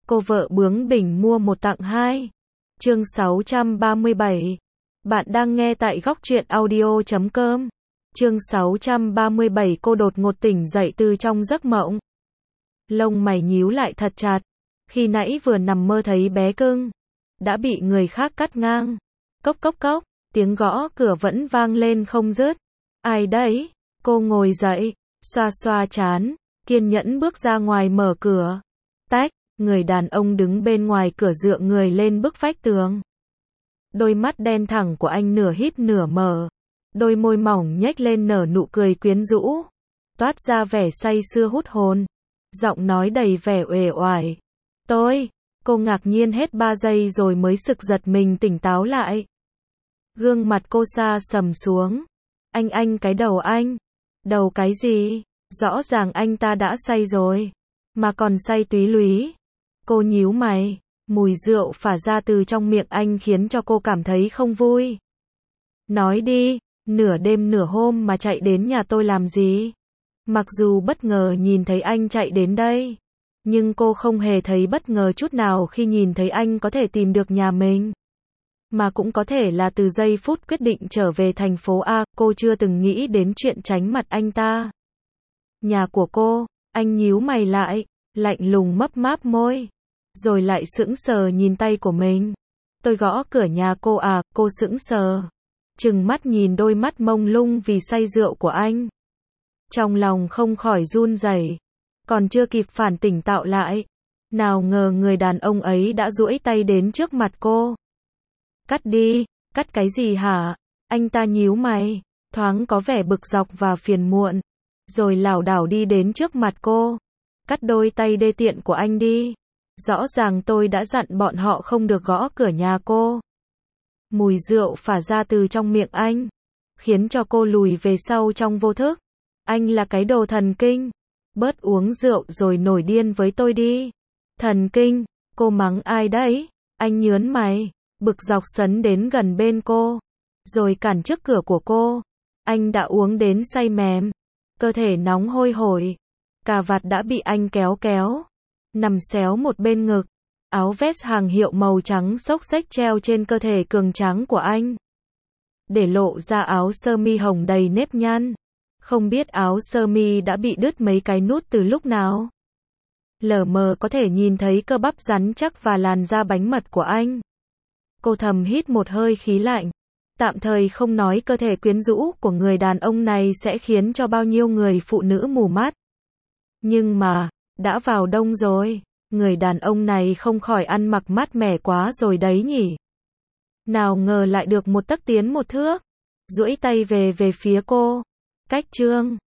Cô vợ bướng bỉnh mua một tặng hai. Chương 637. Bạn đang nghe tại góc truyện audio.com. Chương 637. Cô đột ngột tỉnh dậy từ trong giấc mộng. Lông mày nhíu lại thật chặt. Khi nãy vừa nằm mơ thấy bé cưng đã bị người khác cắt ngang. Cốc cốc cốc, tiếng gõ cửa vẫn vang lên không dứt. Ai đấy? Cô ngồi dậy, xoa xoa trán, kiên nhẫn bước ra ngoài mở cửa. Tách, người đàn ông đứng bên ngoài cửa dựa người lên bức vách tường. Đôi mắt đen thẳng của anh nửa híp nửa mở. Đôi môi mỏng nhếch lên nở nụ cười quyến rũ, toát ra vẻ say sưa hút hồn. Giọng nói đầy vẻ uể oải. Cô ngạc nhiên hết 3 giây rồi mới sực giật mình tỉnh táo lại. Gương mặt cô sa sầm xuống. Anh cái đầu anh. Đầu cái gì? Rõ ràng anh ta đã say rồi. Mà còn say túy lúy. Cô nhíu mày. Mùi rượu phả ra từ trong miệng anh khiến cho cô cảm thấy không vui. Nói đi, nửa đêm nửa hôm mà chạy đến nhà tôi làm gì? Mặc dù bất ngờ nhìn thấy anh chạy đến đây, nhưng cô không hề thấy bất ngờ chút nào khi nhìn thấy anh có thể tìm được nhà mình. Mà cũng có thể là từ giây phút quyết định trở về thành phố A, cô chưa từng nghĩ đến chuyện tránh mặt anh ta. Nhà của cô, anh nhíu mày lại, lạnh lùng mấp máp môi, rồi lại sững sờ nhìn tay của mình. Tôi gõ cửa nhà cô à? Cô sững sờ, trừng mắt nhìn đôi mắt mông lung vì say rượu của anh. Trong lòng không khỏi run rẩy, còn chưa kịp phản tỉnh táo lại, nào ngờ người đàn ông ấy đã duỗi tay đến trước mặt cô. Cắt đi. Cắt cái gì hả? Anh ta nhíu mày, thoáng có vẻ bực dọc và phiền muộn, rồi lảo đảo đi đến trước mặt cô. Cắt đôi tay đê tiện của anh đi. Rõ ràng tôi đã dặn bọn họ không được gõ cửa nhà cô. Mùi rượu phả ra từ trong miệng anh, khiến cho cô lùi về sau trong vô thức. Anh là cái đồ thần kinh. Bớt uống rượu rồi nổi điên với tôi đi. Thần kinh? Cô mắng ai đấy? Anh nhớn mày, bực dọc sấn đến gần bên cô, rồi cản trước cửa của cô. Anh đã uống đến say mềm, cơ thể nóng hôi hổi, cà vạt đã bị anh kéo kéo, nằm xéo một bên ngực. Áo vest hàng hiệu màu trắng xốc xếch treo trên cơ thể cường tráng của anh, để lộ ra áo sơ mi hồng đầy nếp nhăn. Không biết áo sơ mi đã bị đứt mấy cái nút từ lúc nào. Lờ mờ có thể nhìn thấy cơ bắp rắn chắc và làn da bánh mật của anh. Cô thầm hít một hơi khí lạnh. Tạm thời không nói cơ thể quyến rũ của người đàn ông này sẽ khiến cho bao nhiêu người phụ nữ mù mắt. Nhưng mà, đã vào đông rồi, người đàn ông này không khỏi ăn mặc mát mẻ quá rồi đấy nhỉ. Nào ngờ lại được một tấc tiến một thước, duỗi tay về phía cô. Cách chương